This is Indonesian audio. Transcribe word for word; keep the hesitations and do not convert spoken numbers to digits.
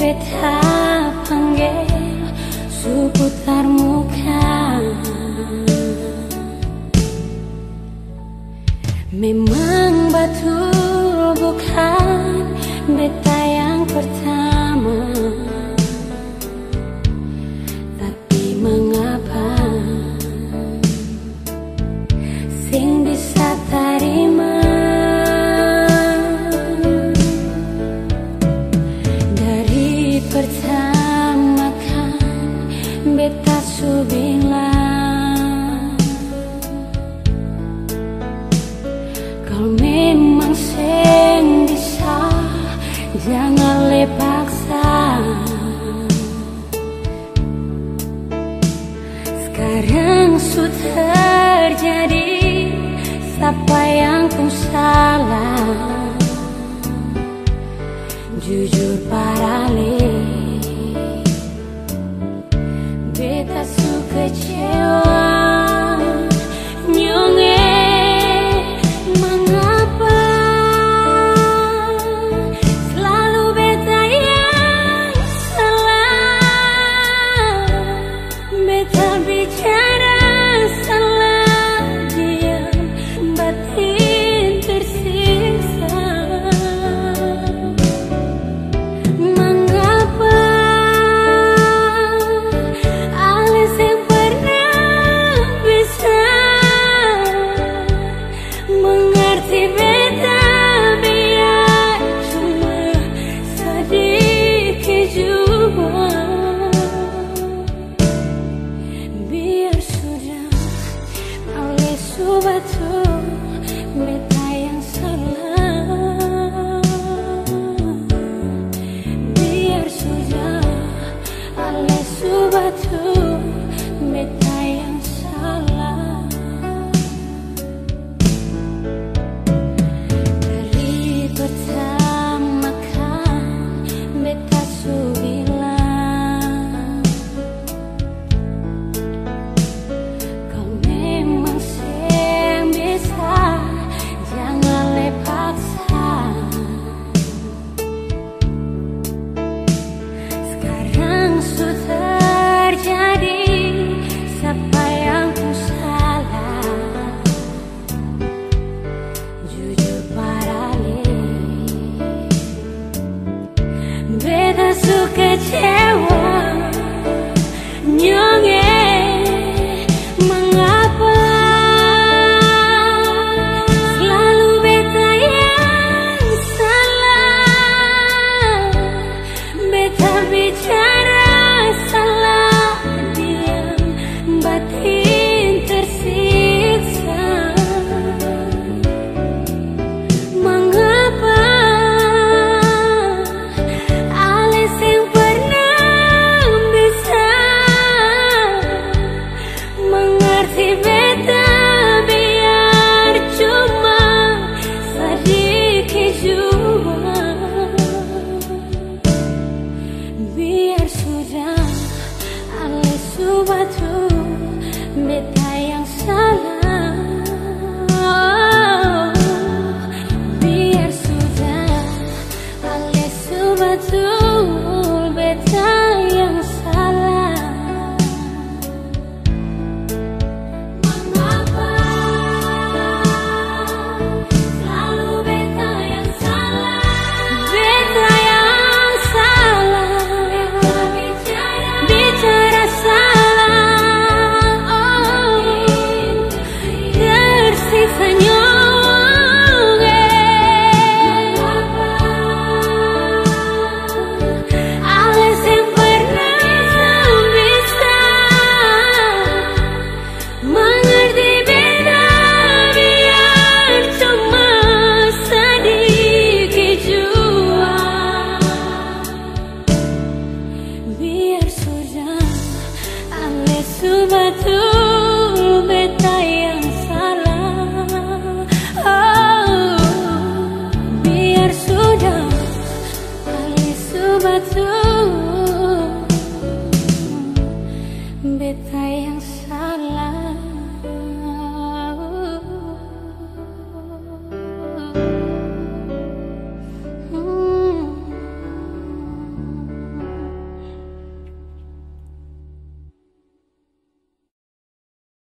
beta panggil seputar muka. Memang betul bukan beta yang pertama, tapi mengapa sing bisa terima dari pertama kan beta su bilang kalau memang sing bisa jangan lepaksa. Sekarang sudah terjadi, siapa yang ku salah? Jujur parale, beta su kecewa. Nyonge mengapa selalu beta yang salah? Beta bicara salah, diam batin tersiksa. Mengapa alis yang pernah bisa mengerti beta, biar cuma sedikit juga. Biar sudah alis subatu beta yang salah. Biar sudah alis subatu beta yang salah. Dari pertama kan beta su bilang kau memang sing bisa jangan lepaksa. Sekarang sudah terjadi, siapa yang ku salah? Jujur parale, beta su kecewa.